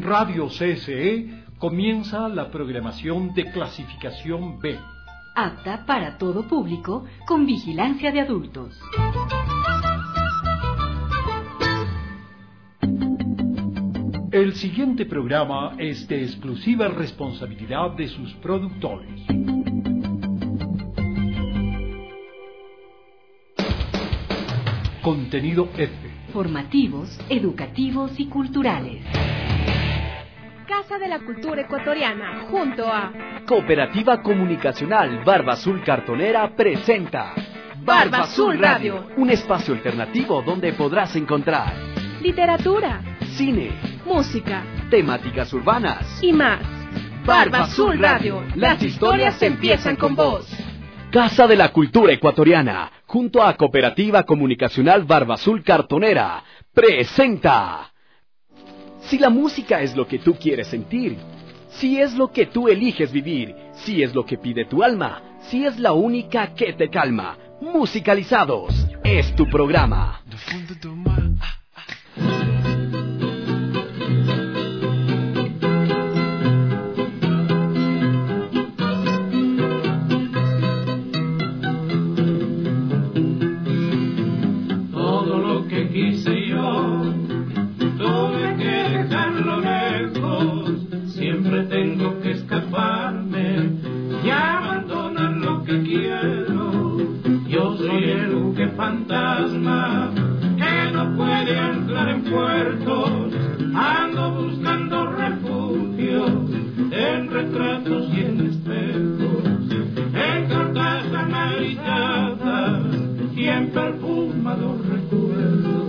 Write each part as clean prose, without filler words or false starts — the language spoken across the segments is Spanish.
Radio CSE comienza la programación de clasificación B. Apta para todo público, con vigilancia de adultos. El siguiente programa es de exclusiva responsabilidad de sus productores. Contenido F. Formativos, educativos y culturales. Casa de la Cultura Ecuatoriana, junto a Cooperativa Comunicacional Barba Azul Cartonera presenta Barba Azul Radio, un espacio alternativo donde podrás encontrar literatura, cine, música, temáticas urbanas y más. Barba Azul Radio, las historias empiezan con vos. Casa de la Cultura Ecuatoriana, junto a Cooperativa Comunicacional Barba Azul Cartonera, presenta. Si la música es lo que tú quieres sentir, si es lo que tú eliges vivir, si es lo que pide tu alma, si es la única que te calma, Musicalizados es tu programa. Todo lo que quise yo tuve que dejarlo lejos, siempre tengo que escaparme y abandonar lo que quiero. Yo soy el buque fantasma que no puede anclar en puertos, ando buscando refugio en retratos y en espejos, en cartas amarilladas y en perfumados recuerdos.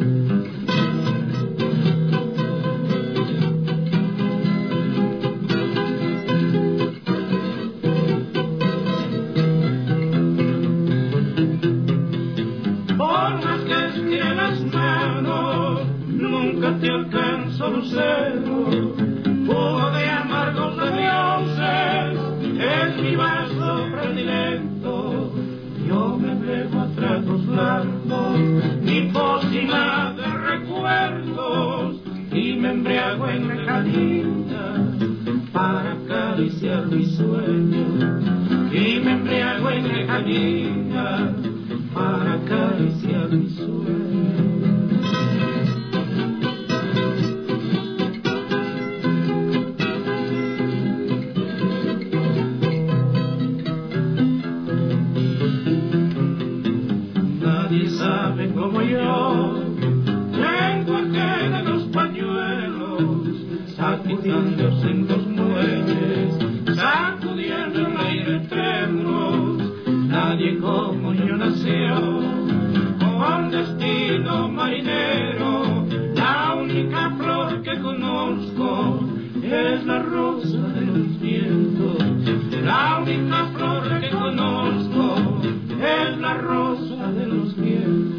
Nunca te alcanzo, lucero, jugo de amargos adioses, es mi vaso predilecto. Yo me bebo a tragos largos, mi pócima de recuerdos, y me embriago en lejanía para acariciar mis sueños, y me embriago en lejanía para acariciar mis sueños. Como yo, tengo aquel de los pañuelos, sacudiéndose en los muelles, sacudiendo el aire trémulo. Nadie como yo nació, con destino marinero. La única flor que conozco es la rosa de los vientos. La única flor que conozco es la rosa de los vientos.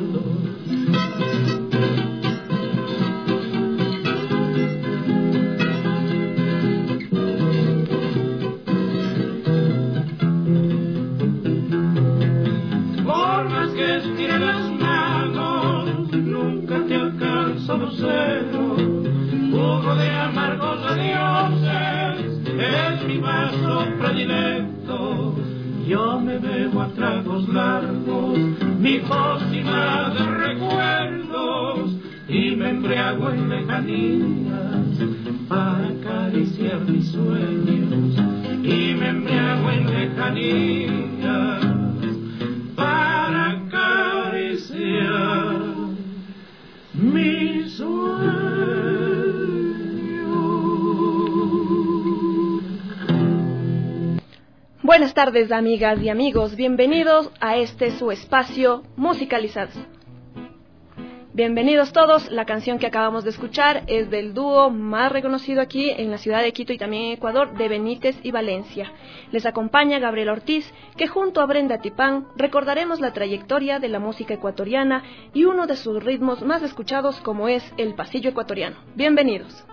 Por más que estire las manos, nunca te alcanzo, lucero, jugo de amargos adioses, es mi vaso predilecto. Yo me bebo a tragos largos, mi pócima de recuerdos, y me embriago en lejanías para acariciar mis sueños, y me embriago en lejanías para acariciar mis sueños. Buenas tardes, amigas y amigos, bienvenidos a este su espacio Musicalizados. Bienvenidos todos. La canción que acabamos de escuchar es del dúo más reconocido aquí en la ciudad de Quito y también en Ecuador, de Benítez y Valencia. Les acompaña Gabriel Ortiz, que junto a Brenda Tipán recordaremos la trayectoria de la música ecuatoriana y uno de sus ritmos más escuchados, como es el pasillo ecuatoriano. Bienvenidos.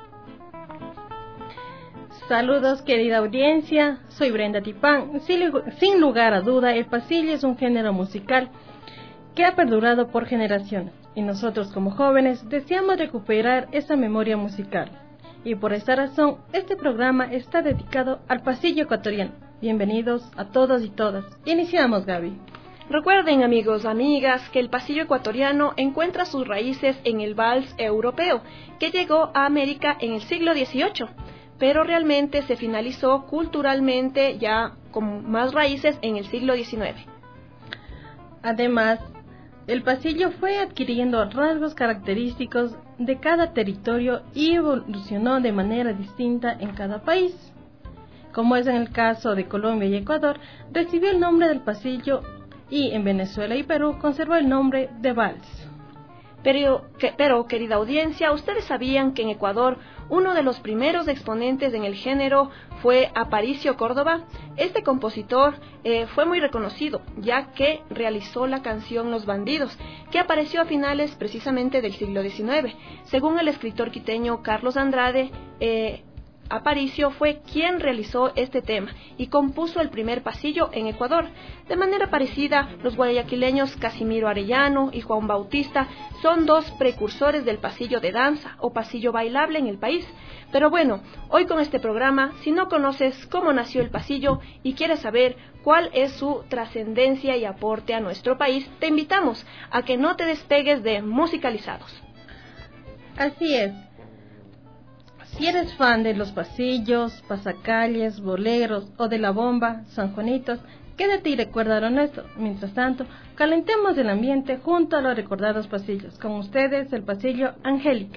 Saludos, querida audiencia, soy Brenda Tipán. Sin lugar a duda, el pasillo es un género musical que ha perdurado por generaciones, y nosotros como jóvenes deseamos recuperar esa memoria musical. Y por esta razón, este programa está dedicado al pasillo ecuatoriano. Bienvenidos a todos y todas. Iniciamos, Gaby. Recuerden, amigos, amigas, que el pasillo ecuatoriano encuentra sus raíces en el vals europeo, que llegó a América en el siglo XVIII, pero realmente se finalizó culturalmente ya con más raíces en el siglo XIX. Además, el pasillo fue adquiriendo rasgos característicos de cada territorio y evolucionó de manera distinta en cada país. Como es en el caso de Colombia y Ecuador, recibió el nombre del pasillo y en Venezuela y Perú conservó el nombre de vals. Pero, querida audiencia, ¿ustedes sabían que en Ecuador uno de los primeros exponentes en el género fue Aparicio Córdoba? Este compositor fue muy reconocido, ya que realizó la canción Los Bandidos, que apareció a finales precisamente del siglo XIX. Según el escritor quiteño Carlos Andrade, Aparicio fue quien realizó este tema y compuso el primer pasillo en Ecuador. De manera parecida, los guayaquileños Casimiro Arellano y Juan Bautista son dos precursores del pasillo de danza o pasillo bailable en el país. Pero bueno, hoy con este programa, si no conoces cómo nació el pasillo y quieres saber cuál es su trascendencia y aporte a nuestro país, te invitamos a que no te despegues de Musicalizados. Así es. Si eres fan de los pasillos, pasacalles, boleros o de la bomba, sanjuanitos, quédate y recuerda lo nuestro. Mientras tanto, calentemos el ambiente junto a los recordados pasillos. Con ustedes, el pasillo Angélica.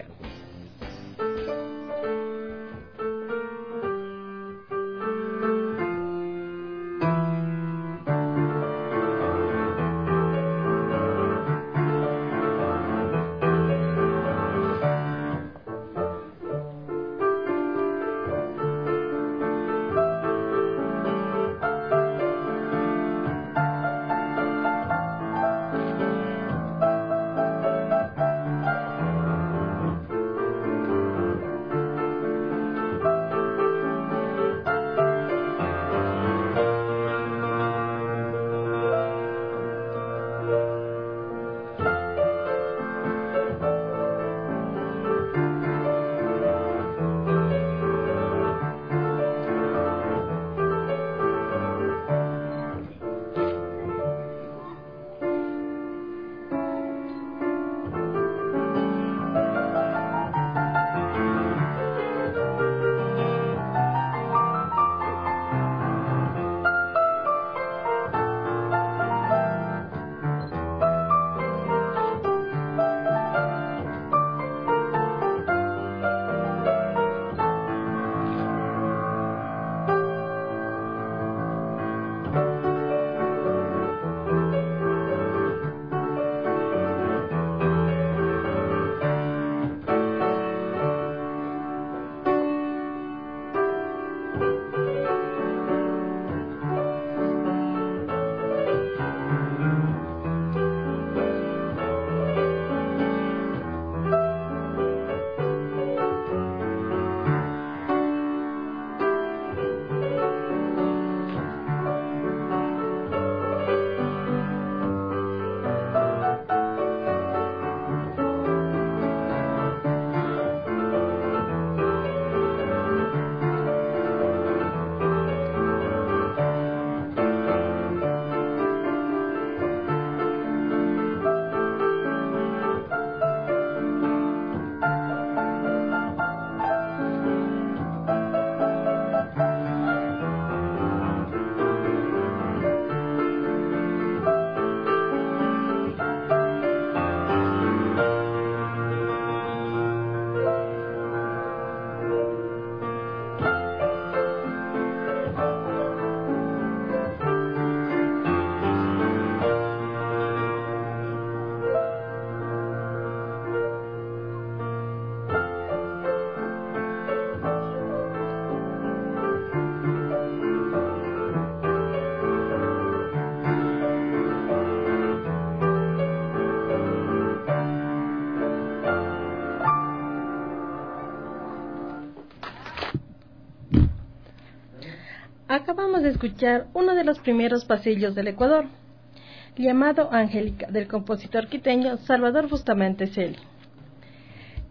Acabamos de escuchar uno de los primeros pasillos del Ecuador, llamado Angélica, del compositor quiteño Salvador Bustamante Celi.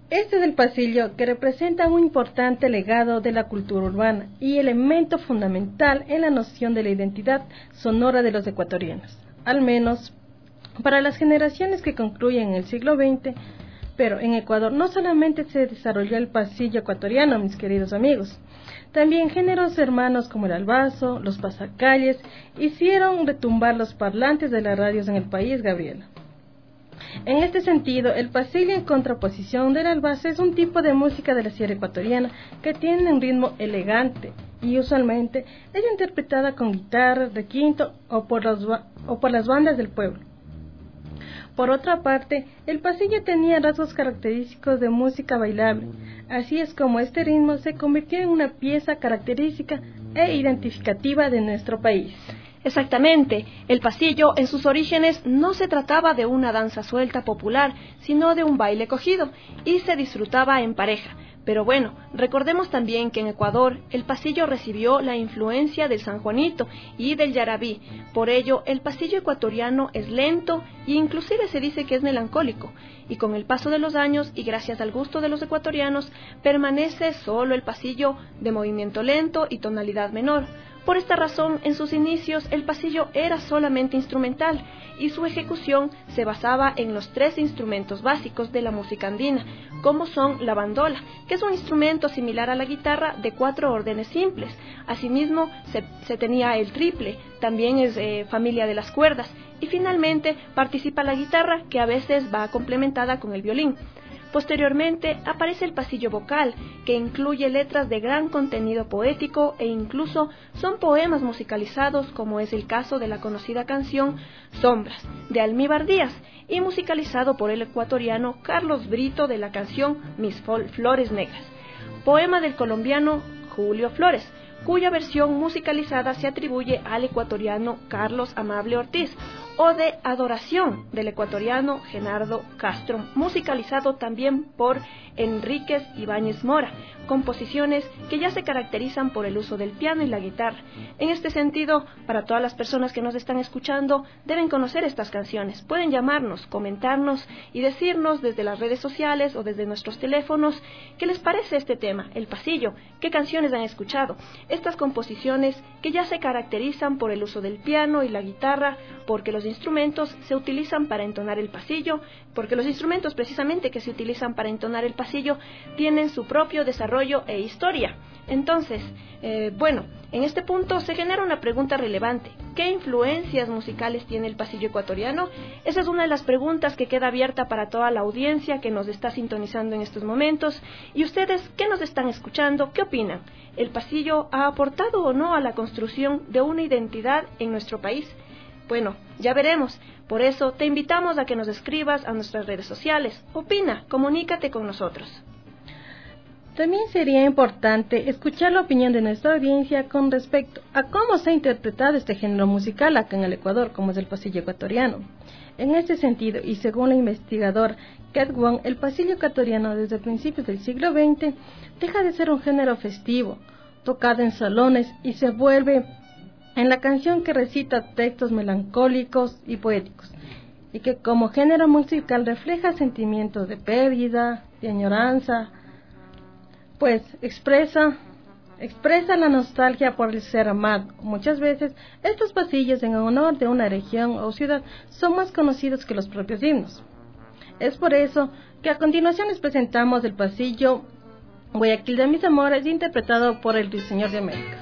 Este es el pasillo que representa un importante legado de la cultura urbana y elemento fundamental en la noción de la identidad sonora de los ecuatorianos, al menos para las generaciones que concluyen el siglo XX. Pero en Ecuador no solamente se desarrolló el pasillo ecuatoriano, mis queridos amigos, también géneros hermanos como el albazo, los pasacalles, hicieron retumbar los parlantes de las radios en el país, Gabriela. En este sentido, el pasillo en contraposición del albazo es un tipo de música de la sierra ecuatoriana que tiene un ritmo elegante y usualmente es interpretada con guitarra, requinto o por las bandas del pueblo. Por otra parte, el pasillo tenía rasgos característicos de música bailable, así es como este ritmo se convirtió en una pieza característica e identificativa de nuestro país. Exactamente, el pasillo en sus orígenes no se trataba de una danza suelta popular, sino de un baile cogido, y se disfrutaba en pareja. Pero bueno, recordemos también que en Ecuador el pasillo recibió la influencia del sanjuanito y del yarabí. Por ello, el pasillo ecuatoriano es lento e inclusive se dice que es melancólico. Y con el paso de los años y gracias al gusto de los ecuatorianos, permanece solo el pasillo de movimiento lento y tonalidad menor. Por esta razón, en sus inicios, el pasillo era solamente instrumental y su ejecución se basaba en los 3 instrumentos básicos de la música andina, como son la bandola, que es un instrumento similar a la guitarra de 4 órdenes simples. Asimismo, se tenía el triple, también es familia de las cuerdas, y finalmente participa la guitarra, que a veces va complementada con el violín. Posteriormente aparece el pasillo vocal, que incluye letras de gran contenido poético e incluso son poemas musicalizados, como es el caso de la conocida canción Sombras, de Almíbar Díaz, y musicalizado por el ecuatoriano Carlos Brito de la canción Mis Flores Negras, poema del colombiano Julio Flores, cuya versión musicalizada se atribuye al ecuatoriano Carlos Amable Ortiz, o de Adoración del ecuatoriano Genardo Castro, musicalizado también por Enríquez Ibáñez Mora, composiciones que ya se caracterizan por el uso del piano y la guitarra. En este sentido, para todas las personas que nos están escuchando, deben conocer estas canciones. Pueden llamarnos, comentarnos y decirnos desde las redes sociales o desde nuestros teléfonos qué les parece este tema, el pasillo, qué canciones han escuchado. Estas composiciones que ya se caracterizan por el uso del piano y la guitarra, porque los instrumentos se utilizan para entonar el pasillo, porque los instrumentos precisamente que se utilizan para entonar el pasillo tienen su propio desarrollo e historia. Entonces, en este punto se genera una pregunta relevante. ¿Qué influencias musicales tiene el pasillo ecuatoriano? Esa es una de las preguntas que queda abierta para toda la audiencia que nos está sintonizando en estos momentos. ¿Y ustedes qué nos están escuchando? ¿Qué opinan? ¿El pasillo ha aportado o no a la construcción de una identidad en nuestro país? Bueno, ya veremos. Por eso te invitamos a que nos escribas a nuestras redes sociales. Opina, comunícate con nosotros. También sería importante escuchar la opinión de nuestra audiencia con respecto a cómo se ha interpretado este género musical acá en el Ecuador, como es el pasillo ecuatoriano. En este sentido, y según la investigadora Kat Wong, el pasillo ecuatoriano desde principios del siglo XX deja de ser un género festivo, tocado en salones, y se vuelve en la canción que recita textos melancólicos y poéticos, y que como género musical refleja sentimientos de pérdida, de añoranza, pues expresa la nostalgia por el ser amado. Muchas veces estos pasillos en honor de una región o ciudad son más conocidos que los propios himnos. Es por eso que a continuación les presentamos el pasillo Guayaquil de mis amores, interpretado por el Ruiseñor de América.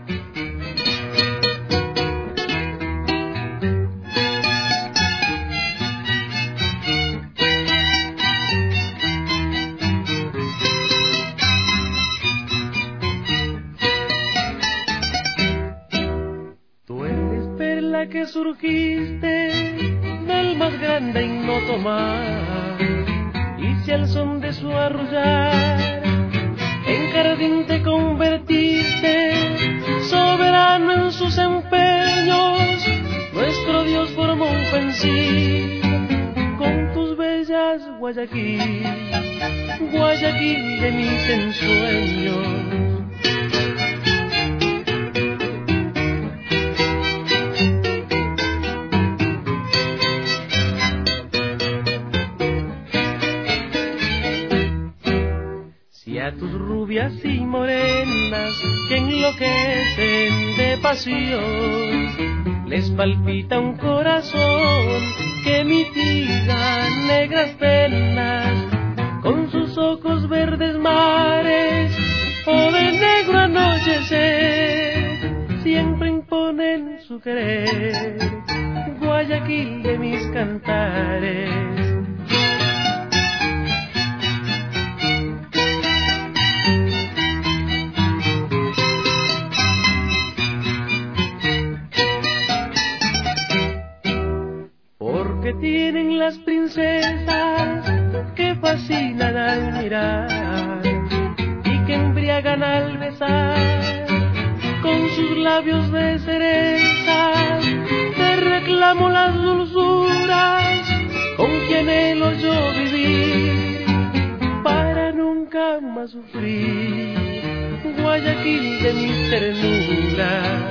Que surgiste del más grande ignoto mar, y si al son de su arrullar en jardín te convertiste, soberano en sus empeños, nuestro Dios formó un pensil con tus bellas Guayaquil, Guayaquil de mis ensueños. a tus rubias y morenas que enloquecen de pasión. Les palpita un corazón que mitiga negras penas con sus ojos verdes mares o de negro anochecer. Siempre imponen su querer, Guayaquil de mis cantares. Porque tienen las princesas que fascinan al mirar y que embriagan al besar. Con sus labios de cereza te reclamo las dulzuras con quien anhelo yo vivir para nunca más sufrir. Guayaquil de mis ternuras.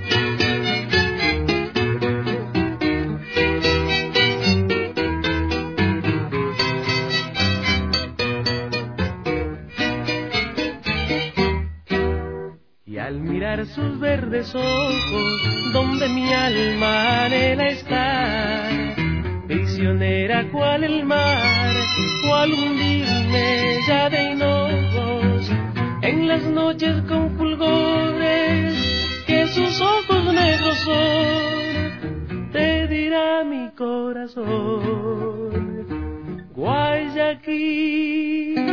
Al mirar sus verdes ojos, donde mi alma anhela estar, prisionera cual el mar, cual hundirme ya de hinojos, en las noches con fulgores que sus ojos negros son, te dirá mi corazón, Guayaquil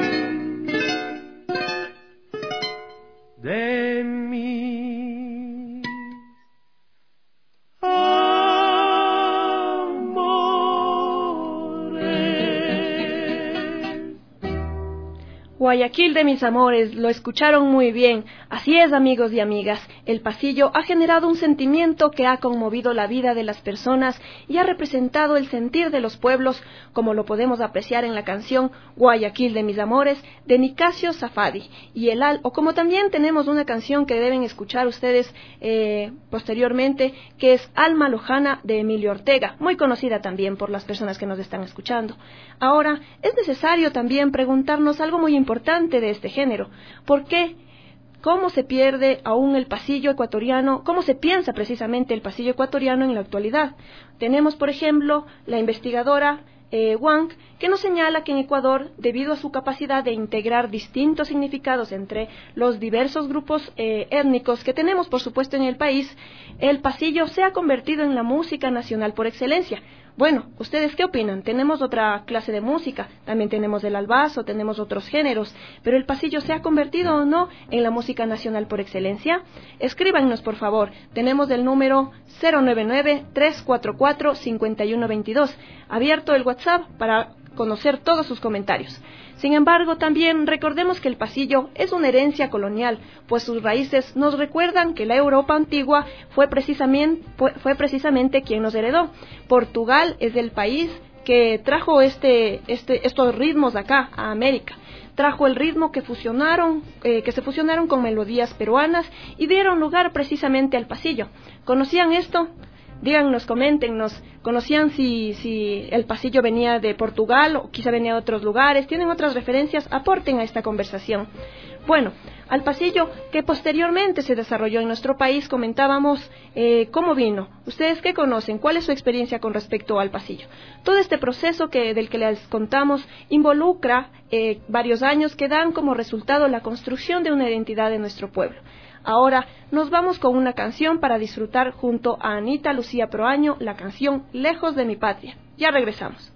de mis amores. Guayaquil de mis amores, lo escucharon muy bien. Así es, amigos y amigas, el pasillo ha generado un sentimiento que ha conmovido la vida de las personas y ha representado el sentir de los pueblos, como lo podemos apreciar en la canción Guayaquil de mis amores de Nicasio Safadi, o como también tenemos una canción que deben escuchar ustedes posteriormente, que es Alma Lojana de Emilio Ortega, muy conocida también por las personas que nos están escuchando. Ahora, es necesario también preguntarnos algo muy importante de este género. ¿Por qué? ¿Cómo se pierde aún el pasillo ecuatoriano? ¿Cómo se piensa precisamente el pasillo ecuatoriano en la actualidad? Tenemos, por ejemplo, la investigadora Wang, que nos señala que en Ecuador, debido a su capacidad de integrar distintos significados entre los diversos grupos étnicos que tenemos, por supuesto, en el país, el pasillo se ha convertido en la música nacional por excelencia. Bueno, ¿ustedes qué opinan? Tenemos otra clase de música, también tenemos el albazo, tenemos otros géneros, pero ¿el pasillo se ha convertido o no en la música nacional por excelencia? Escríbanos, por favor. Tenemos el número 099-344-5122. Abierto el WhatsApp para conocer todos sus comentarios. Sin embargo, también recordemos que el pasillo es una herencia colonial, pues sus raíces nos recuerdan que la Europa antigua fue precisamente quien nos heredó. Portugal es el país que trajo estos ritmos acá a América. Trajo el ritmo que se fusionaron con melodías peruanas y dieron lugar precisamente al pasillo. ¿Conocían esto? Díganos, coméntenos, ¿conocían si el pasillo venía de Portugal o quizá venía de otros lugares? ¿Tienen otras referencias? Aporten a esta conversación. Bueno, al pasillo que posteriormente se desarrolló en nuestro país, comentábamos cómo vino. ¿Ustedes qué conocen? ¿Cuál es su experiencia con respecto al pasillo? Todo este proceso del que les contamos involucra varios años que dan como resultado la construcción de una identidad de nuestro pueblo. Ahora nos vamos con una canción para disfrutar junto a Anita Lucía Proaño, la canción Lejos de mi patria. Ya regresamos.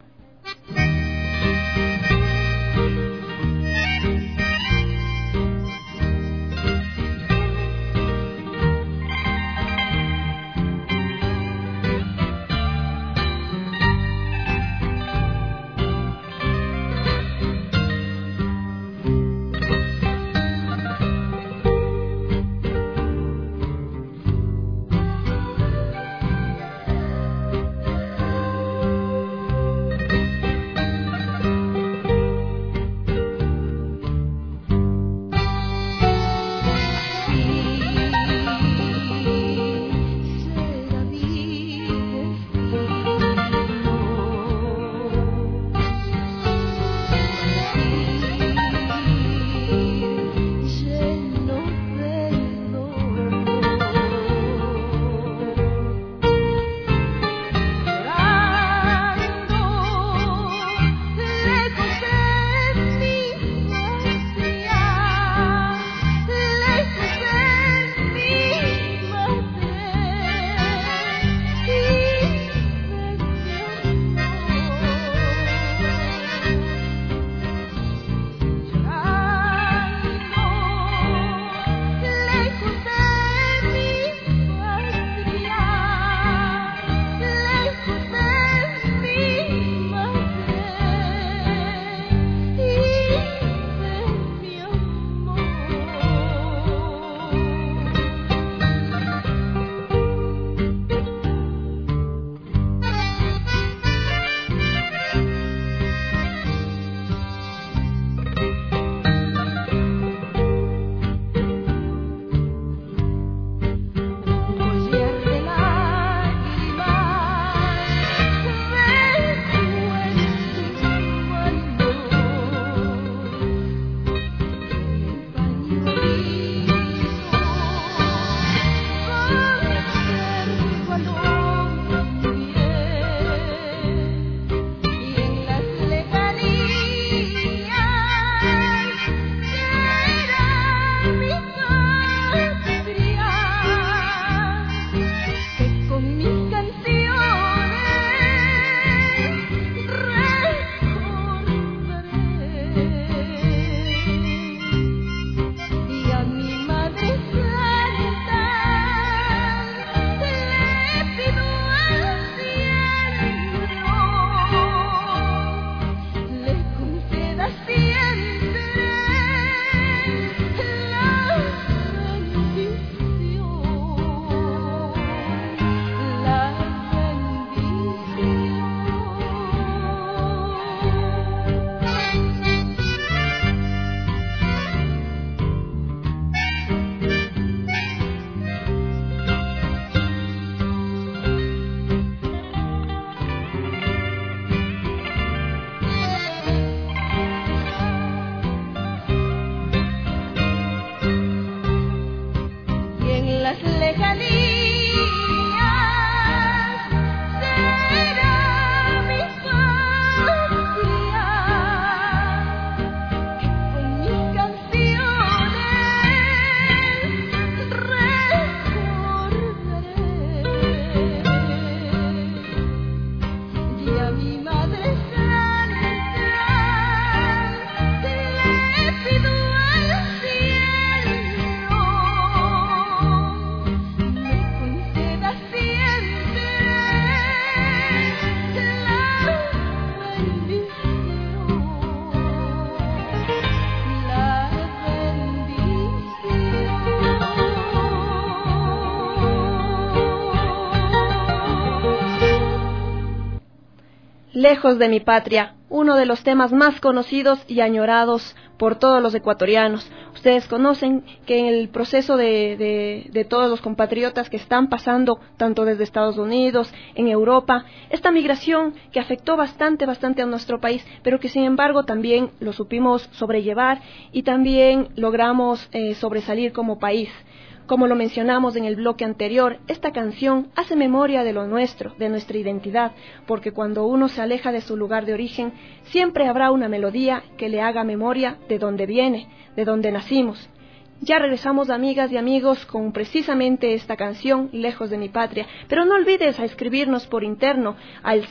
Lejos de mi patria, uno de los temas más conocidos y añorados por todos los ecuatorianos. Ustedes conocen que en el proceso de todos los compatriotas que están pasando, tanto desde Estados Unidos, en Europa, esta migración que afectó bastante a nuestro país, pero que sin embargo también lo supimos sobrellevar y también logramos sobresalir como país. Como lo mencionamos en el bloque anterior, esta canción hace memoria de lo nuestro, de nuestra identidad, porque cuando uno se aleja de su lugar de origen, siempre habrá una melodía que le haga memoria de dónde viene, de dónde nacimos. Ya regresamos, amigas y amigos, con precisamente esta canción, Lejos de mi patria, pero no olvides a escribirnos por interno al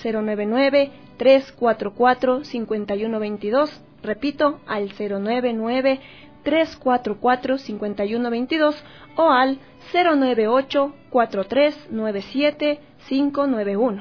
099-344-5122, repito, al 099-344-5122 o al 098-4397-591.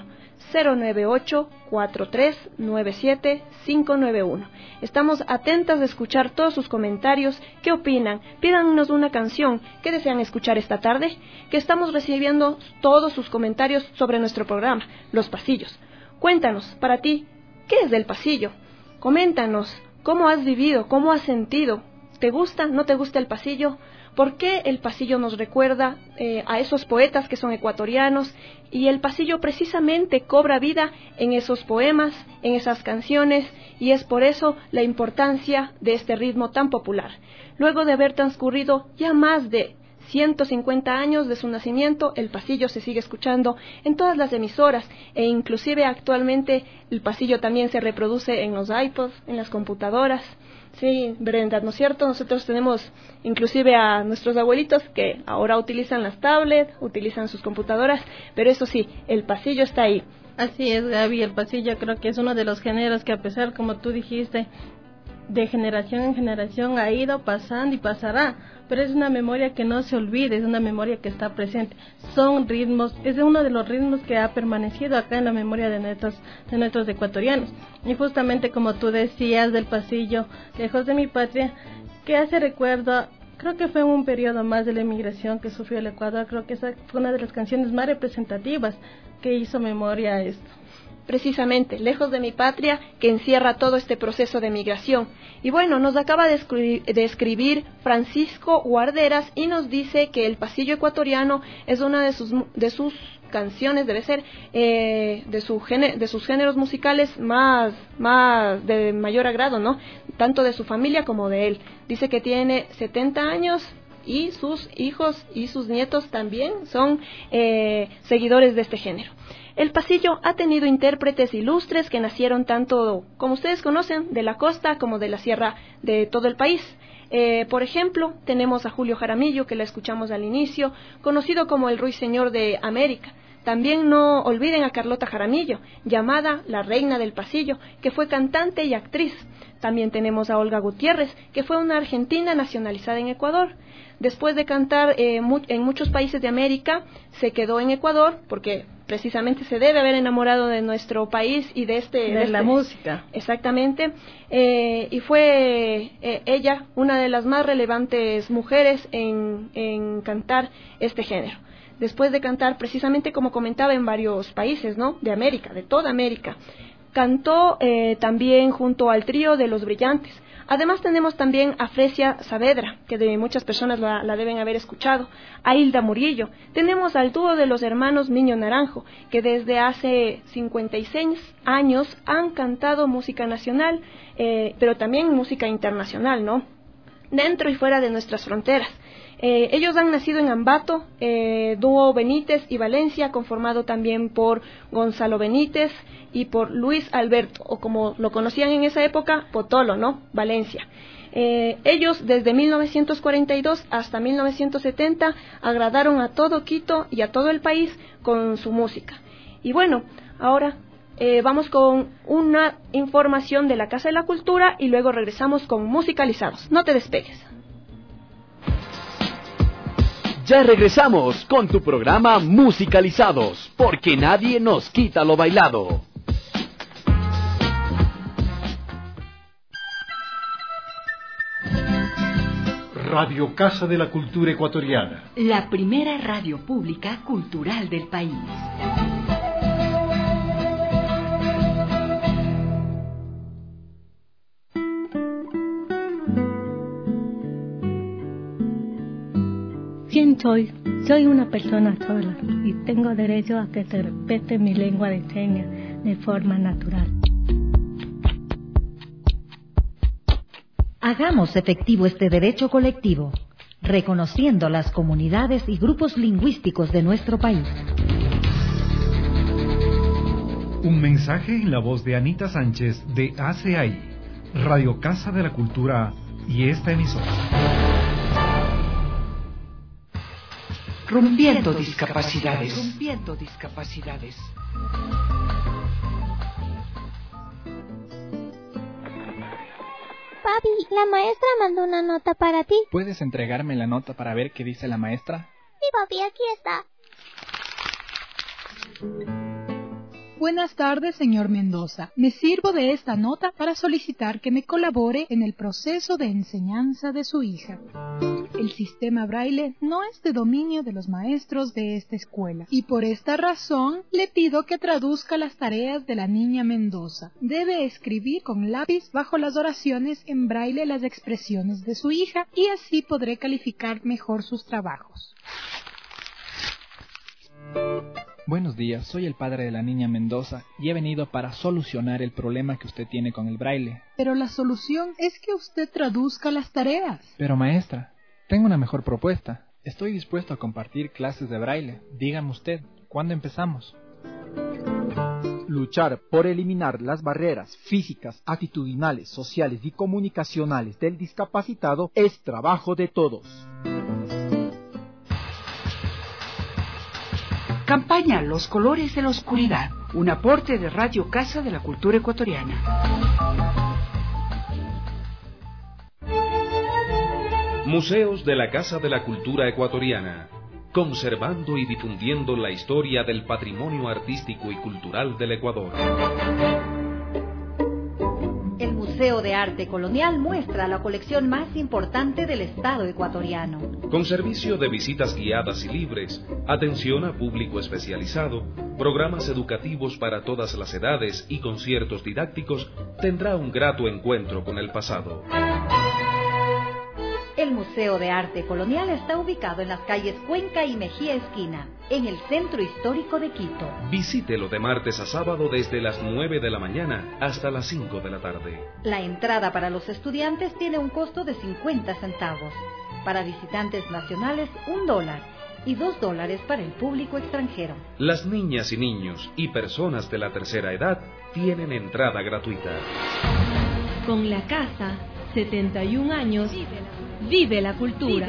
098-4397-591. Estamos atentas de escuchar todos sus comentarios. ¿Qué opinan? Pídanos una canción. ¿Qué desean escuchar esta tarde? Que estamos recibiendo todos sus comentarios sobre nuestro programa, Los Pasillos. Cuéntanos, para ti, ¿qué es del pasillo? Coméntanos, ¿cómo has vivido? ¿Cómo has sentido? ¿Te gusta? ¿No te gusta el pasillo? ¿Por qué el pasillo nos recuerda a esos poetas que son ecuatorianos? Y el pasillo precisamente cobra vida en esos poemas, en esas canciones, y es por eso la importancia de este ritmo tan popular. Luego de haber transcurrido ya más de 150 años de su nacimiento, el pasillo se sigue escuchando en todas las emisoras e inclusive actualmente el pasillo también se reproduce en los iPods, en las computadoras. Sí, Brenda, ¿no es cierto? Nosotros tenemos inclusive a nuestros abuelitos que ahora utilizan las tablets, utilizan sus computadoras, pero eso sí, el pasillo está ahí. Así es, Gaby, el pasillo creo que es uno de los géneros que a pesar, como tú dijiste, de generación en generación ha ido pasando y pasará, pero es una memoria que no se olvide, es una memoria que está presente. Son ritmos, es uno de los ritmos que ha permanecido acá en la memoria de nuestros ecuatorianos. Y justamente como tú decías del pasillo, Lejos de mi patria, que hace recuerdo, creo que fue un periodo más de la emigración que sufrió el Ecuador. Creo que esa fue una de las canciones más representativas que hizo memoria a esto. Precisamente, Lejos de mi patria, que encierra todo este proceso de migración. Y bueno, nos acaba de escribir Francisco Guarderas y nos dice que el pasillo ecuatoriano es una de sus canciones, debe ser de sus géneros musicales más de mayor agrado, ¿no? Tanto de su familia como de él. Dice que tiene 70 años y sus hijos y sus nietos también son seguidores de este género. El pasillo ha tenido intérpretes ilustres que nacieron tanto, como ustedes conocen, de la costa como de la sierra de todo el país. Por ejemplo, tenemos a Julio Jaramillo, que la escuchamos al inicio, conocido como el Ruiseñor de América. También no olviden a Carlota Jaramillo, llamada la Reina del Pasillo, que fue cantante y actriz. También tenemos a Olga Gutiérrez, que fue una argentina nacionalizada en Ecuador. Después de cantar en muchos países de América, se quedó en Ecuador porque precisamente se debe haber enamorado de nuestro país y de la música. Exactamente. Y fue ella una de las más relevantes mujeres en cantar este género. Después de cantar precisamente, como comentaba, en varios países, ¿no? De América, de toda América. Cantó también junto al trío de Los Brillantes. Además tenemos también a Fresia Saavedra, que de muchas personas la deben haber escuchado, a Hilda Murillo. Tenemos al dúo de los hermanos Niño Naranjo, que desde hace 56 años han cantado música nacional, pero también música internacional, ¿no? Dentro y fuera de nuestras fronteras. Ellos han nacido en Ambato, dúo Benítez y Valencia, conformado también por Gonzalo Benítez y por Luis Alberto, o como lo conocían en esa época, Potolo, ¿no? Valencia. Ellos desde 1942 hasta 1970 agradaron a todo Quito y a todo el país con su música. Y bueno, ahora vamos con una información de la Casa de la Cultura y luego regresamos con Musicalizados. No te despegues. Ya regresamos con tu programa Musicalizados, porque nadie nos quita lo bailado. Radio Casa de la Cultura Ecuatoriana. La primera radio pública cultural del país. también soy una persona sola y tengo derecho a que se respete mi lengua de señas de forma natural. Hagamos efectivo este derecho colectivo, reconociendo las comunidades y grupos lingüísticos de nuestro país. Un mensaje en la voz de Anita Sánchez de ACI, Radio Casa de la Cultura y esta emisora. Rompiendo discapacidades. Papi, la maestra mandó una nota para ti. ¿Puedes entregarme la nota para ver qué dice la maestra? Sí, papi, aquí está. Buenas tardes, señor Mendoza. Me sirvo de esta nota para solicitar que me colabore en el proceso de enseñanza de su hija. El sistema braille no es de dominio de los maestros de esta escuela y por esta razón le pido que traduzca las tareas de la niña Mendoza. Debe escribir con lápiz bajo las oraciones en braille las expresiones de su hija y así podré calificar mejor sus trabajos. Buenos días, soy el padre de la niña Mendoza y he venido para solucionar el problema que usted tiene con el braille. Pero la solución es que usted traduzca las tareas. Pero maestra, tengo una mejor propuesta. Estoy dispuesto a compartir clases de braille. Dígame usted, ¿cuándo empezamos? Luchar por eliminar las barreras físicas, actitudinales, sociales y comunicacionales del discapacitado es trabajo de todos. Campaña Los Colores de la Oscuridad, un aporte de Radio Casa de la Cultura Ecuatoriana. Museos de la Casa de la Cultura Ecuatoriana, conservando y difundiendo la historia del patrimonio artístico y cultural del Ecuador. El Museo de Arte Colonial muestra la colección más importante del Estado ecuatoriano. Con servicio de visitas guiadas y libres, atención a público especializado, programas educativos para todas las edades y conciertos didácticos, tendrá un grato encuentro con el pasado. El Museo de Arte Colonial está ubicado en las calles Cuenca y Mejía Esquina, en el centro histórico de Quito. Visítelo de martes a sábado desde las 9 de la mañana hasta las 5 de la tarde. La entrada para los estudiantes tiene un costo de 50 centavos. Para visitantes nacionales, $1 y $2 para el público extranjero. Las niñas y niños y personas de la tercera edad tienen entrada gratuita. Con la casa, 71 años, vive la cultura.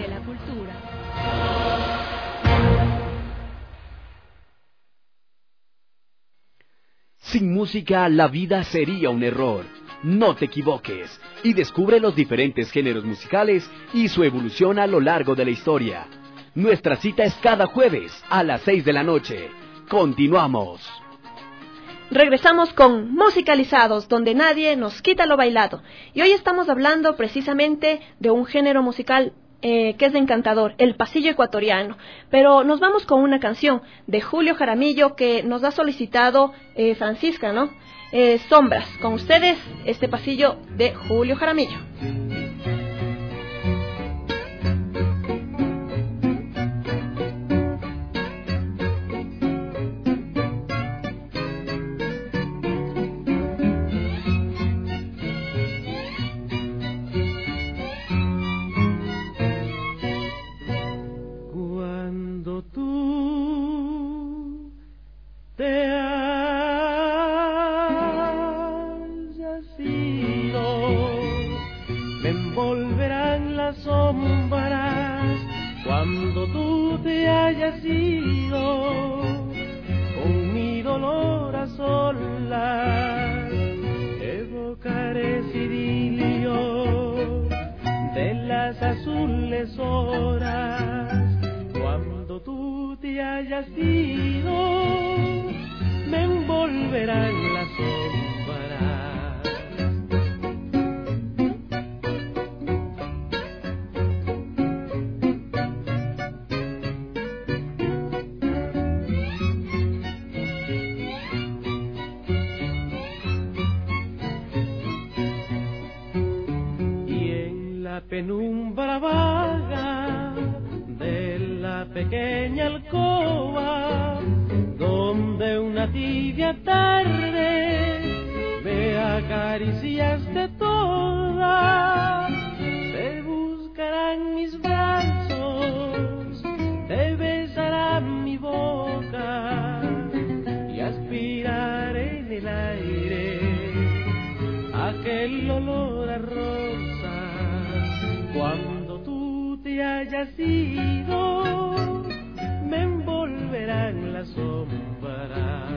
Sin música, la vida sería un error. No te equivoques y descubre los diferentes géneros musicales y su evolución a lo largo de la historia. Nuestra cita es cada jueves a las 6 de la noche. Continuamos. Regresamos con Musicalizados, donde nadie nos quita lo bailado. Y hoy estamos hablando precisamente de un género musical que es encantador, el pasillo ecuatoriano. Pero nos vamos con una canción de Julio Jaramillo que nos ha solicitado Francisca, ¿no? Sombras. Con ustedes, este pasillo de Julio Jaramillo. Penumbra vaga de la pequeña alcoba donde una tibia tarde me acariciaste toda. Te buscarán mis brazos, te besarán mi boca y aspiraré en el aire aquel olor a rosas. Cuando tú te hayas ido, me envolverán las sombras.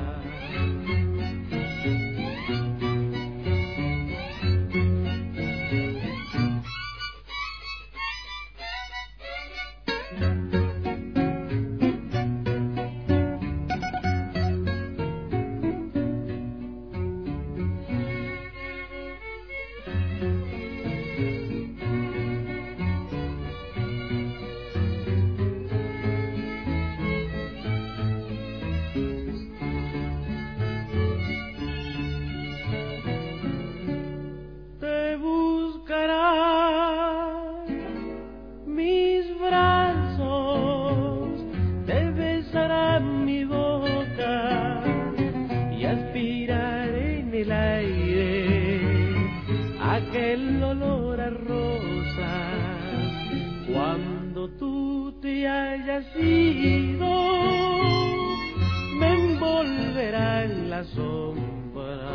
Aquel olor a rosas. Cuando tú te hayas ido, me envolverá en la sombra.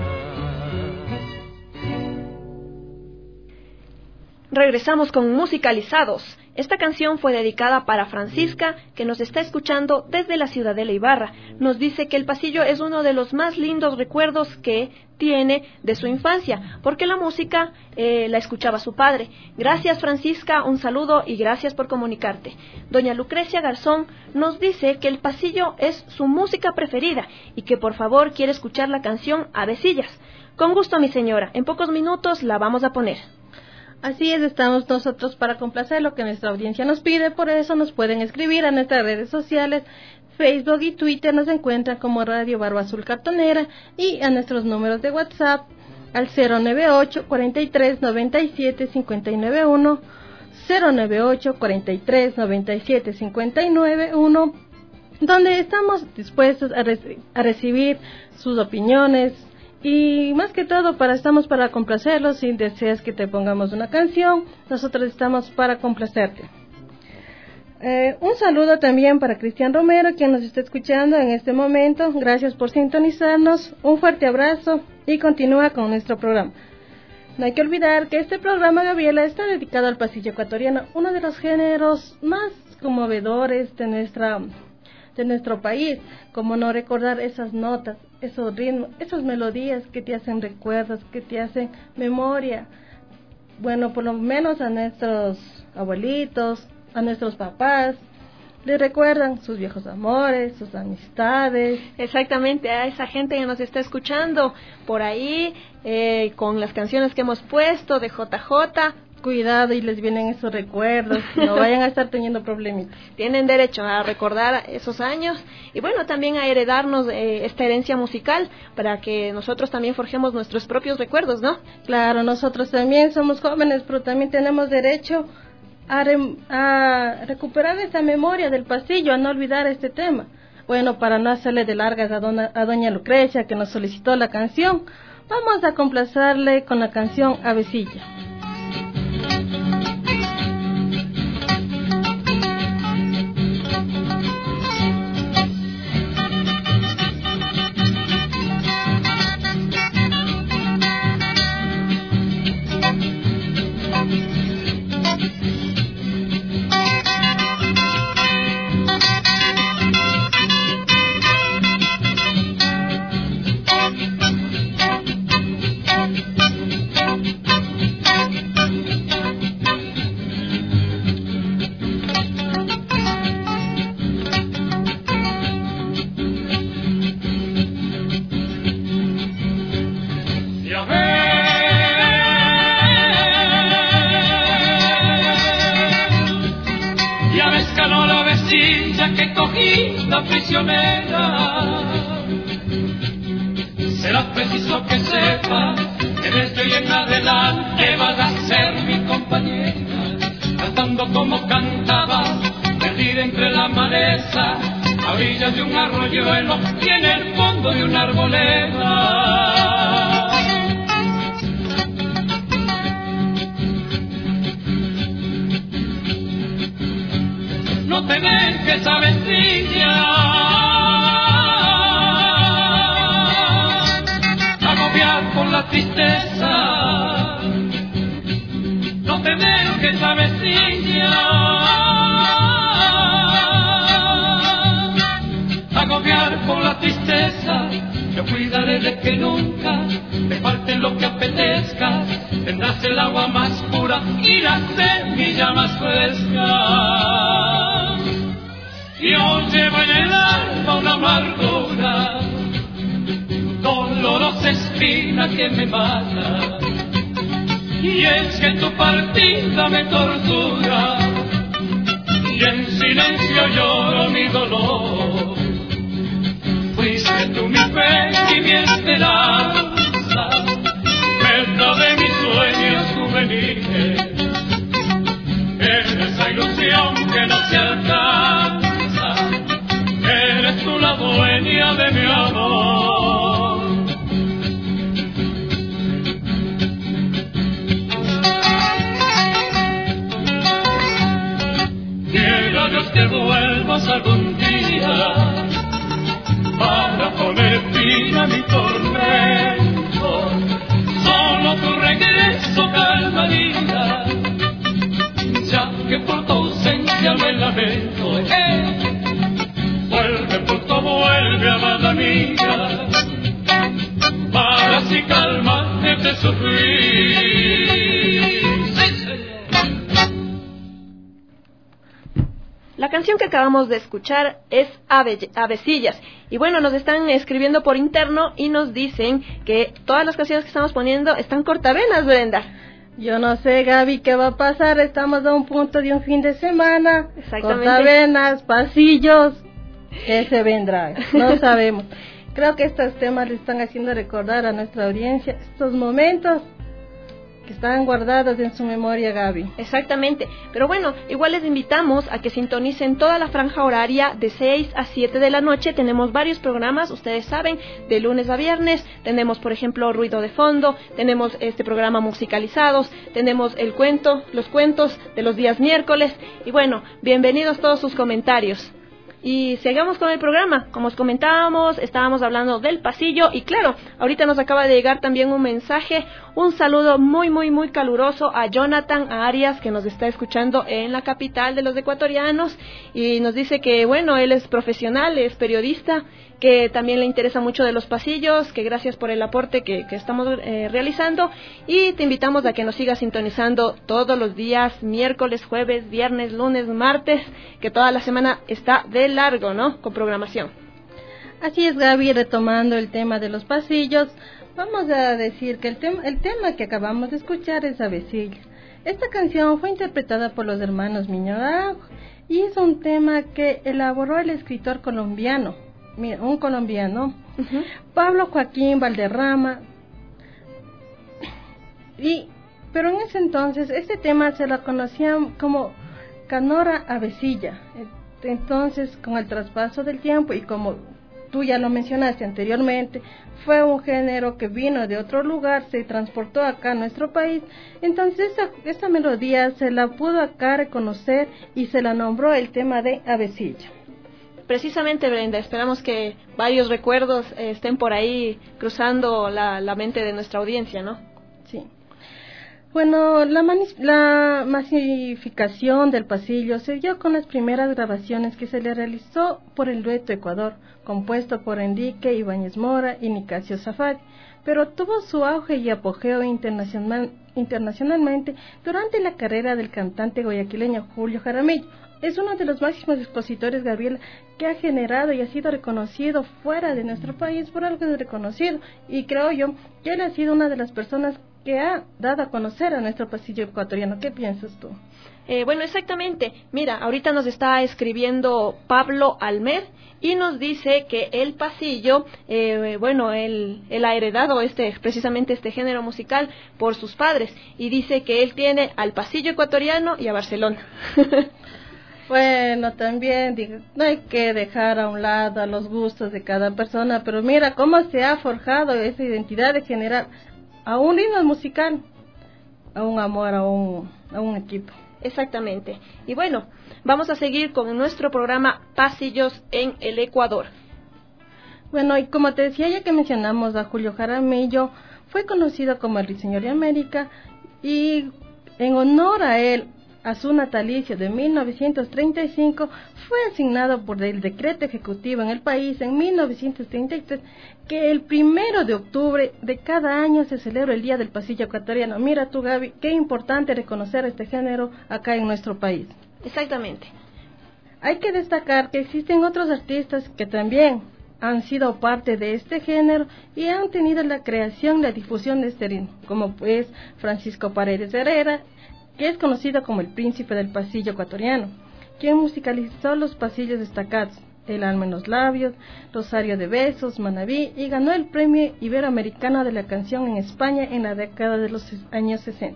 Regresamos con Musicalizados. Esta canción fue dedicada para Francisca, que nos está escuchando desde la Ciudadela Ibarra. Nos dice que el pasillo es uno de los más lindos recuerdos que tiene de su infancia, porque la música la escuchaba su padre. Gracias, Francisca, un saludo y gracias por comunicarte. Doña Lucrecia Garzón nos dice que el pasillo es su música preferida y que por favor quiere escuchar la canción Avecillas. Con gusto, mi señora, en pocos minutos la vamos a poner. Así es, estamos nosotros para complacer lo que nuestra audiencia nos pide, por eso nos pueden escribir a nuestras redes sociales, Facebook y Twitter, nos encuentran como Radio Barba Azul Cartonera, y a nuestros números de WhatsApp al 098 43 97 591, 098 43 97 591, donde estamos dispuestos a recibir sus opiniones. Y más que todo, estamos para complacerlos. Si deseas que te pongamos una canción, nosotros estamos para complacerte. Un saludo también para Cristian Romero, quien nos está escuchando en este momento. Gracias por sintonizarnos. Un fuerte abrazo y continúa con nuestro programa. No hay que olvidar que este programa, Gabriela, está dedicado al pasillo ecuatoriano, uno de los géneros más conmovedores de nuestro país. Como no recordar esas notas, esos ritmos, esas melodías que te hacen recuerdos, que te hacen memoria. Bueno, por lo menos a nuestros abuelitos, a nuestros papás, les recuerdan sus viejos amores, sus amistades. Exactamente, a esa gente que nos está escuchando por ahí, con las canciones que hemos puesto de JJ. Cuidado y les vienen esos recuerdos, no vayan a estar teniendo problemitas. Tienen derecho a recordar esos años y bueno, también a heredarnos esta herencia musical para que nosotros también forjemos nuestros propios recuerdos, ¿no? Claro, nosotros también somos jóvenes, pero también tenemos derecho a recuperar esta memoria del pasillo, a no olvidar este tema. Bueno, para no hacerle de largas a doña Lucrecia, que nos solicitó la canción, vamos a complacerle con la canción Avecilla. Será preciso que sepas que desde hoy en adelante vas a ser mi compañera, cantando como cantaba, perdida perdida entre la maleza, a orillas de un arroyuelo y en el fondo de una arboleda. No te ves que esa vecina agobiar por la tristeza. No te ves que esa vecina agobiar por la tristeza. Yo cuidaré de que nunca te falte lo que apetezca. Tendrás el agua más pura y la semilla más fresca. Yo llevo en el alma una amargura, dolorosa espina que me mata. Y es que tu partida me tortura, y en silencio lloro mi dolor. Fuiste tú mi fe y mi esperanza, verdad de mis sueños juveniles. Eres esa ilusión que no se alcanza, eres tú la dueña de mi amor. Quiero Dios que vuelvas algún día para poner fin a mi tormento. Solo tu regreso calmaría, ya que por tu ausencia me lamento. Vuelve pronto, vuelve, amada mía, para así calmarte de sufrir. La canción que acabamos de escuchar es Avecillas. Y bueno, nos están escribiendo por interno y nos dicen que todas las canciones que estamos poniendo están cortavenas, Brenda. Yo no sé, Gaby, qué va a pasar. Estamos a un punto de un fin de semana. Exactamente. Cortavenas, pasillos. ¿Qué se vendrá? No sabemos. Creo que estos temas le están haciendo recordar a nuestra audiencia estos momentos que están guardados en su memoria, Gaby. Exactamente, pero bueno, igual les invitamos a que sintonicen toda la franja horaria de 6 a 7 de la noche. Tenemos varios programas, ustedes saben, de lunes a viernes. Tenemos, por ejemplo, Ruido de Fondo, tenemos este programa Musicalizados, tenemos los cuentos de los días miércoles. Y bueno, bienvenidos todos sus comentarios. Y sigamos con el programa. Como os comentábamos, estábamos hablando del pasillo y claro, ahorita nos acaba de llegar también un mensaje, un saludo muy, muy, muy caluroso a Jonathan Arias, que nos está escuchando en la capital de los ecuatorianos y nos dice que, bueno, él es profesional, es periodista, que también le interesa mucho de los pasillos, que gracias por el aporte que estamos realizando y te invitamos a que nos sigas sintonizando todos los días, miércoles, jueves, viernes, lunes, martes, que toda la semana está de largo, ¿no?, con programación. Así es, Gaby, retomando el tema de los pasillos, vamos a decir que el tema que acabamos de escuchar es Avecillas. Esta canción fue interpretada por los hermanos Miño y es un tema que elaboró el escritor colombiano, un colombiano, Pablo Joaquín Valderrama, pero en ese entonces este tema se lo conocían como Canora Avecilla. Entonces, con el traspaso del tiempo y como tú ya lo mencionaste anteriormente, fue un género que vino de otro lugar, se transportó acá a nuestro país. Entonces esta melodía se la pudo acá reconocer y se la nombró el tema de Avecilla. Precisamente, Brenda, esperamos que varios recuerdos estén por ahí cruzando la mente de nuestra audiencia, ¿no? Sí. Bueno, la masificación del pasillo se dio con las primeras grabaciones que se le realizó por el dueto Ecuador, compuesto por Enrique Ibáñez Mora y Nicasio Safari, pero tuvo su auge y apogeo internacionalmente durante la carrera del cantante guayaquileño Julio Jaramillo. Es uno de los máximos expositores, Gabriela, que ha generado y ha sido reconocido fuera de nuestro país, por algo de reconocido, y creo yo que él ha sido una de las personas que ha dado a conocer a nuestro pasillo ecuatoriano. ¿Qué piensas tú? Bueno, exactamente. Mira, ahorita nos está escribiendo Pablo Almer y nos dice que el pasillo, él ha heredado precisamente este género musical por sus padres y dice que él tiene al pasillo ecuatoriano y a Barcelona. Bueno, también digo, no hay que dejar a un lado a los gustos de cada persona, pero mira cómo se ha forjado esa identidad de generar a un ritmo musical, a un amor, a un equipo. Exactamente. Y bueno, vamos a seguir con nuestro programa Pasillos en el Ecuador. Bueno, y como te decía, ya que mencionamos a Julio Jaramillo, fue conocido como el Ruiseñor de América, y en honor a él, a su natalicio de 1935, fue asignado por el decreto ejecutivo en el país en 1933 que el 1 de octubre de cada año se celebra el Día del Pasillo Ecuatoriano. Mira tú, Gaby, qué importante reconocer este género acá en nuestro país. Exactamente. Hay que destacar que existen otros artistas que también han sido parte de este género y han tenido la creación y la difusión de este ritmo, como pues Francisco Paredes Herrera, que es conocido como el príncipe del pasillo ecuatoriano, quien musicalizó los pasillos destacados, El alma en los labios, Rosario de besos, Manabí, y ganó el premio iberoamericano de la canción en España en la década de los años 60.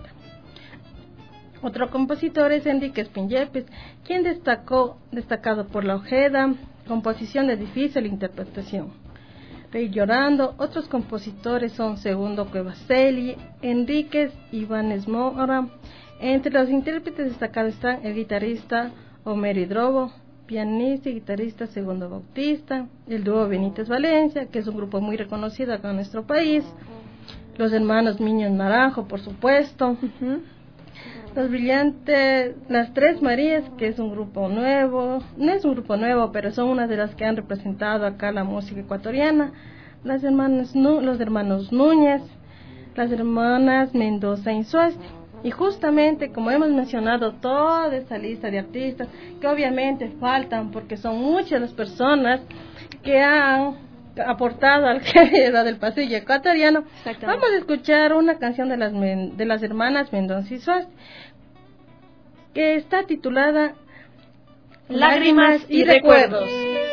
Otro compositor es Enrique Espín-Yepes, quien destacado por la Ojeda, composición de difícil interpretación. Rey Llorando. Otros compositores son Segundo Cuevaseli, Enríquez, Ibáñez Mora. Entre los intérpretes destacados están el guitarrista Homero Hidrobo, pianista y guitarrista Segundo Bautista, el dúo Benítez Valencia, que es un grupo muy reconocido acá en nuestro país, los hermanos Miños Naranjo, por supuesto, los brillantes, las Tres Marías, que es un grupo nuevo, no es un grupo nuevo, pero son una de las que han representado acá la música ecuatoriana, los hermanos Núñez, las hermanas Mendoza Insuasti. Y justamente, como hemos mencionado, toda esta lista de artistas, que obviamente faltan porque son muchas las personas que han aportado al género del pasillo ecuatoriano, vamos a escuchar una canción de las hermanas Mendoza Insuasti, que está titulada Lágrimas y Recuerdos.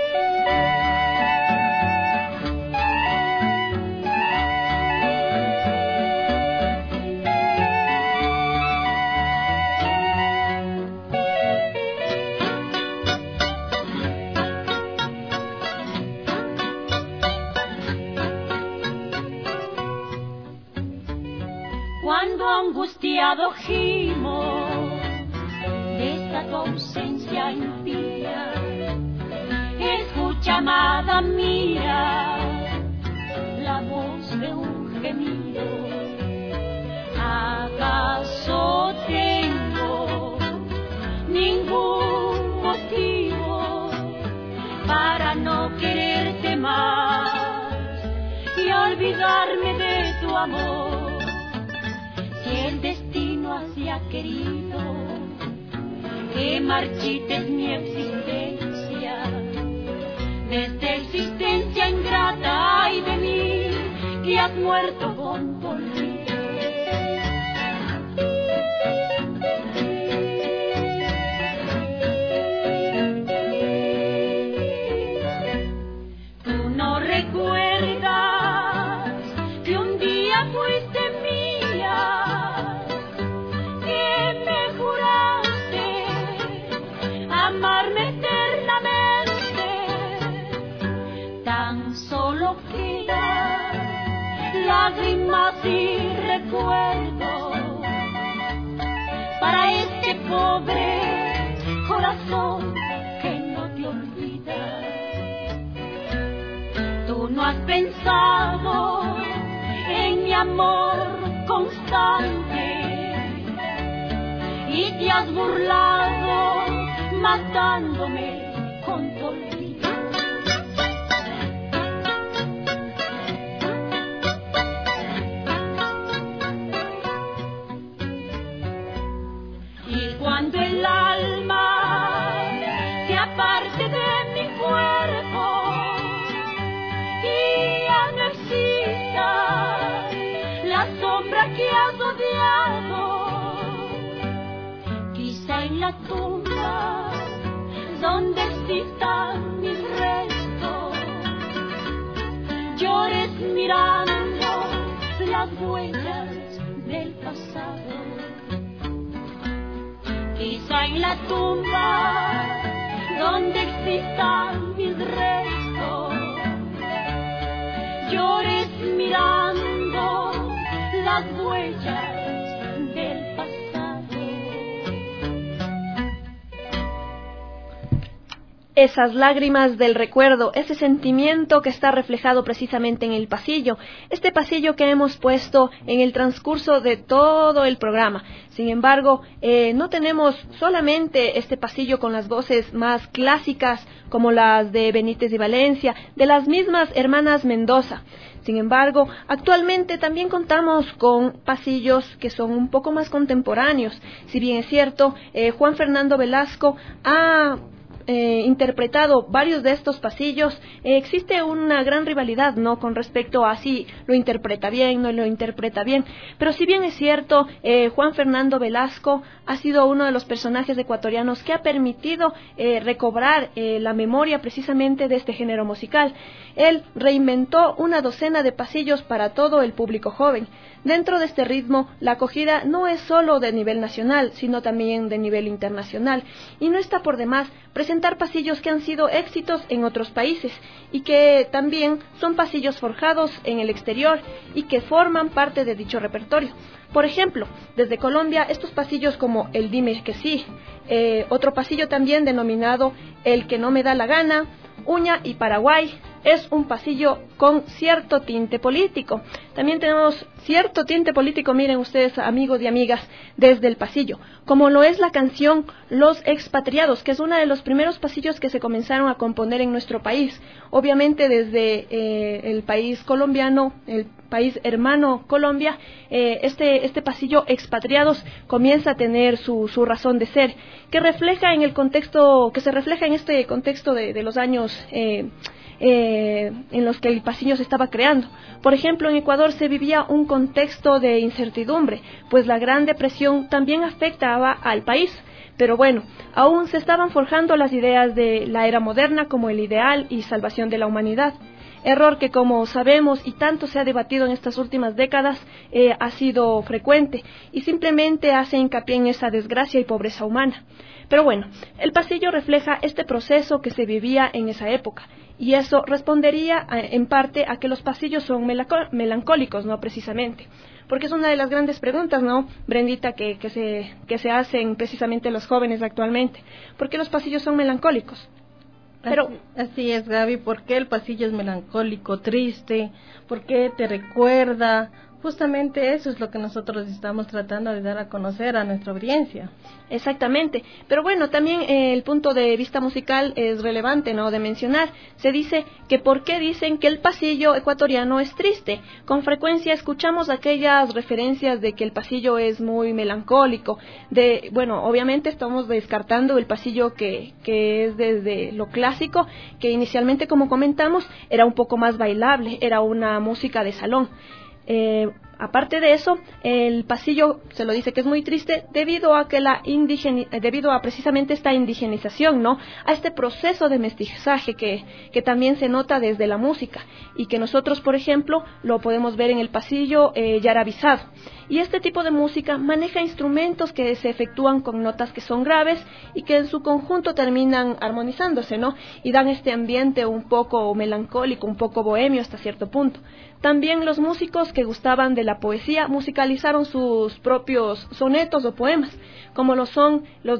Cuando angustiado gimo de esta tu ausencia impía, escucha, amada mía, la voz de un gemido. ¿Acaso tengo ningún motivo para no quererte más y olvidarme de tu amor? El destino así ha querido que marchites mi existencia, de esta existencia ingrata y de mí que has muerto con tu olvido. Tú no recuerdas que un día fuiste amarme eternamente, tan solo queda lágrimas y recuerdos para este pobre corazón que no te olvida. Tú no has pensado en mi amor constante y te has burlado matándome con tu olvido. Y cuando el alma se aparte de mi cuerpo y ya no exista la sombra que has odiado, quizá en la tumba donde existan mis restos, llores mirando las huellas del pasado. Quizá en en la tumba donde existan mis restos, llores mirando las huellas del pasado. Esas lágrimas del recuerdo, ese sentimiento que está reflejado precisamente en el pasillo, este pasillo que hemos puesto en el transcurso de todo el programa. Sin embargo, no tenemos solamente este pasillo con las voces más clásicas como las de Benítez y Valencia, de las mismas hermanas Mendoza. Sin embargo, actualmente también contamos con pasillos que son un poco más contemporáneos. Si bien es cierto, Juan Fernando Velasco ha interpretado varios de estos pasillos, existe una gran rivalidad, ¿no?, con respecto a si lo interpreta bien, no lo interpreta bien, pero si bien es cierto, Juan Fernando Velasco ha sido uno de los personajes ecuatorianos que ha permitido recobrar la memoria precisamente de este género musical. Él reinventó una docena de pasillos para todo el público joven. Dentro de este ritmo, la acogida no es solo de nivel nacional, sino también de nivel internacional, y no está por demás presentar pasillos que han sido éxitos en otros países y que también son pasillos forjados en el exterior y que forman parte de dicho repertorio. Por ejemplo, desde Colombia, estos pasillos como el Dime que sí, otro pasillo también denominado El que no me da la gana, Uña y Paraguay, es un pasillo con cierto tinte político. También tenemos cierto tinte político, miren ustedes, amigos y amigas, desde el pasillo, como lo es la canción Los Expatriados, que es uno de los primeros pasillos que se comenzaron a componer en nuestro país. Obviamente desde el país colombiano, el país hermano Colombia, este pasillo Expatriados comienza a tener su razón de ser, que se refleja en este contexto de los años en los que el pasillo se estaba creando. Por ejemplo, en Ecuador se vivía un contexto de incertidumbre, pues la Gran Depresión también afectaba al país. Pero bueno, aún se estaban forjando las ideas de la era moderna como el ideal y salvación de la humanidad. Error que, como sabemos y tanto se ha debatido en estas últimas décadas, ha sido frecuente y simplemente hace hincapié en esa desgracia y pobreza humana. Pero bueno, el pasillo refleja este proceso que se vivía en esa época, y eso respondería en parte a que los pasillos son melancólicos, ¿no?, precisamente. Porque es una de las grandes preguntas, ¿no, Brendita, que se hacen precisamente los jóvenes actualmente. ¿Por qué los pasillos son melancólicos? Pero así es, Gaby. ¿Por qué el pasillo es melancólico, triste? ¿Por qué te recuerda? Justamente eso es lo que nosotros estamos tratando de dar a conocer a nuestra audiencia. Exactamente, pero bueno, también el punto de vista musical es relevante, ¿no?, de mencionar. Se dice que ¿por qué dicen que el pasillo ecuatoriano es triste? Con frecuencia escuchamos aquellas referencias de que el pasillo es muy melancólico. Bueno, obviamente estamos descartando el pasillo que es desde lo clásico, que inicialmente, como comentamos, era un poco más bailable, era una música de salón. Aparte de eso, el pasillo se lo dice que es muy triste debido a precisamente esta indigenización, ¿no?, a este proceso de mestizaje que también se nota desde la música y que nosotros, por ejemplo, lo podemos ver en el pasillo yarabizado. Y este tipo de música maneja instrumentos que se efectúan con notas que son graves y que en su conjunto terminan armonizándose, ¿no?, y dan este ambiente un poco melancólico, un poco bohemio hasta cierto punto. También los músicos que gustaban de la poesía musicalizaron sus propios sonetos o poemas, como lo son los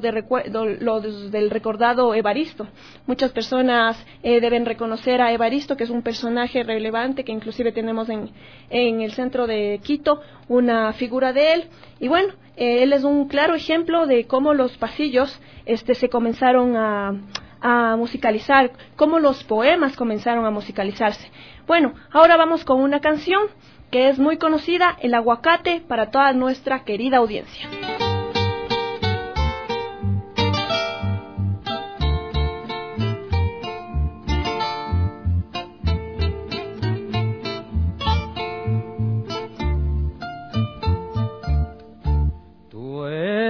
del recordado Evaristo. Muchas personas deben reconocer a Evaristo, que es un personaje relevante que inclusive tenemos en el centro de Quito, una figura de él. Y bueno, él es un claro ejemplo de cómo los pasillos se comenzaron a musicalizar, cómo los poemas comenzaron a musicalizarse. Bueno, ahora vamos con una canción que es muy conocida, El Aguacate, para toda nuestra querida audiencia. Tú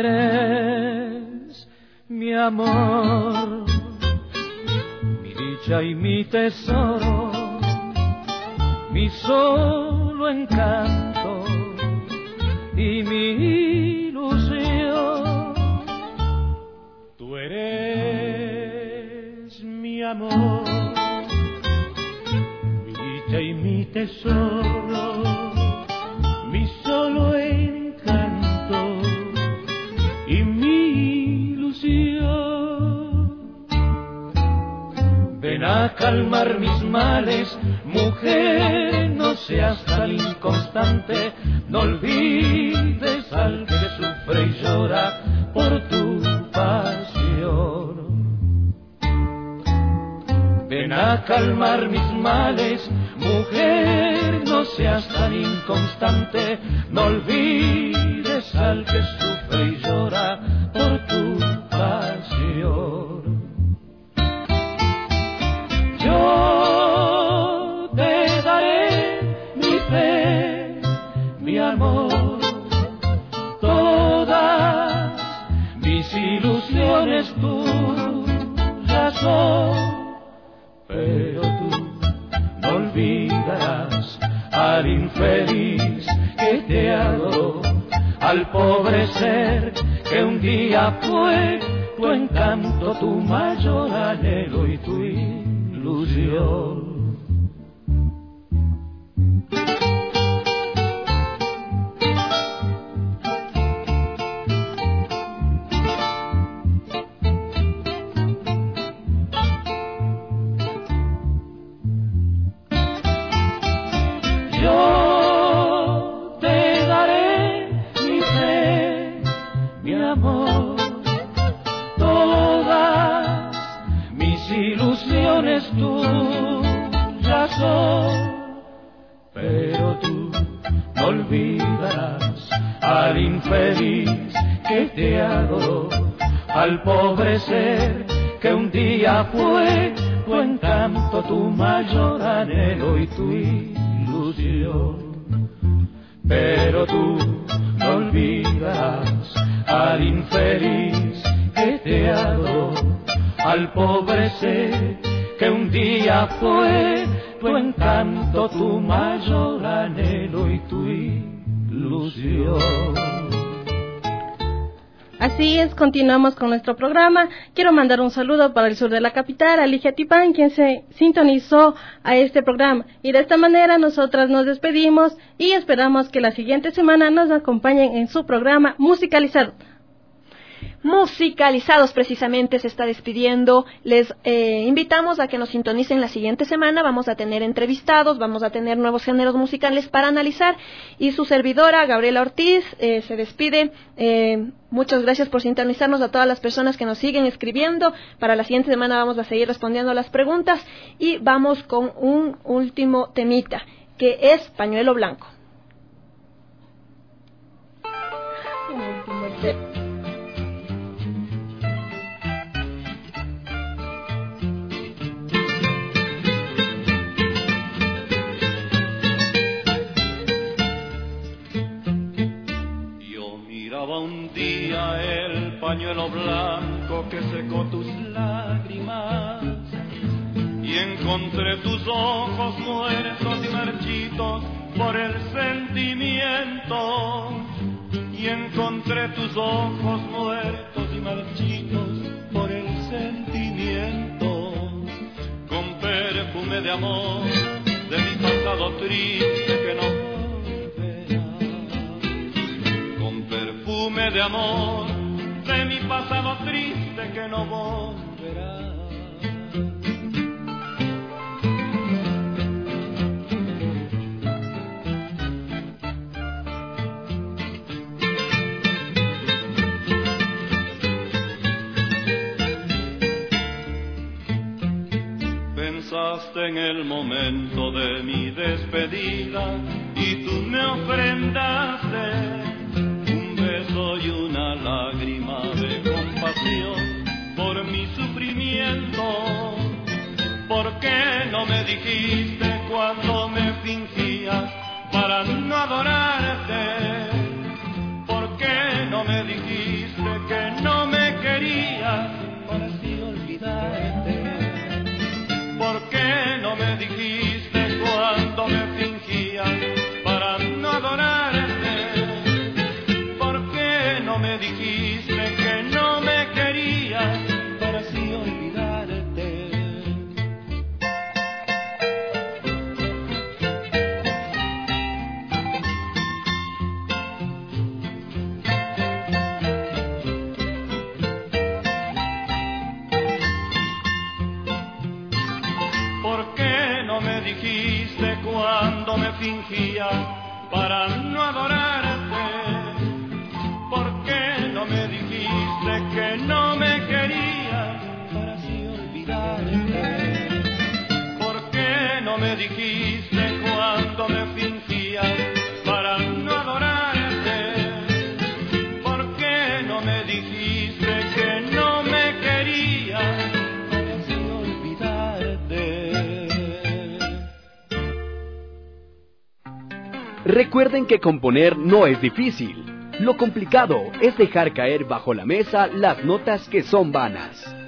eres mi amor, mi dicha y mi tesoro, mi solo encanto y mi ilusión. amor, mi dicha y mi tesoro, mi solo encanto y mi ilusión. Ven a calmar mis males, mujer, no seas tan inconstante, no olvides al que sufre y llora por tu pasión. Ven a calmar mis males, mujer, no seas tan inconstante, no olvides al que sufre y llora por tu pasión. Yo te daré mi fe, mi amor, todas mis ilusiones tuyas son. Pero tú no olvidarás al infeliz que te adoró, al pobre ser que un día fue tu encanto, tu mayor anhelo y tu ilusión. Yo te daré mi fe, mi amor, todas mis ilusiones tuyas son. Pero tú no olvidarás al infeliz que te adoró, al pobre ser que un día fue tu encanto, tu mayor anhelo y tu ilusión. Pero tú no olvidarás al infeliz que te adoró, al pobre ser que un día fue tu encanto, tu mayor anhelo y tu ilusión. Así es, continuamos con nuestro programa. Quiero mandar un saludo para el sur de la capital, a Ligia Tipán, quien se sintonizó a este programa. Y de esta manera nosotras nos despedimos y esperamos que la siguiente semana nos acompañen en su programa Musicalizado. Musicalizados precisamente se está despidiendo. Les invitamos a que nos sintonicen la siguiente semana. Vamos a tener entrevistados, vamos a tener nuevos géneros musicales para analizar. Y su servidora, Gabriela Ortiz, se despide. Muchas gracias por sintonizarnos, a todas las personas que nos siguen escribiendo. Para la siguiente semana vamos a seguir respondiendo las preguntas. Y vamos con un último temita, que es Pañuelo Blanco. Un día el pañuelo blanco que secó tus lágrimas y encontré tus ojos muertos y marchitos por el sentimiento, y encontré tus ojos muertos y marchitos por el sentimiento, con perfume de amor de mi pasado triste que no perfume de amor de mi pasado triste que no volverá. Pensaste en el momento de mi despedida y tú me ofrendaste y una lágrima de compasión por mi sufrimiento. ¿Por qué no me dijiste cuando me fingías para no adorarte? ¿Por qué no me dijiste que no me querías para así olvidarte? ¿Por qué no me dijiste cuando me fingías para no adorarte? Me dijiste que no me querías para así olvidarte. fingía para no adorarte? ¿Por qué no me dijiste que no me querías para así olvidarte? ¿Por qué no me dijiste cuando me fingías para no adorarte? ¿Por qué no me dijiste que no me querías para así olvidarte? Recuerden que componer no es difícil. Lo complicado es dejar caer bajo la mesa las notas que son vanas.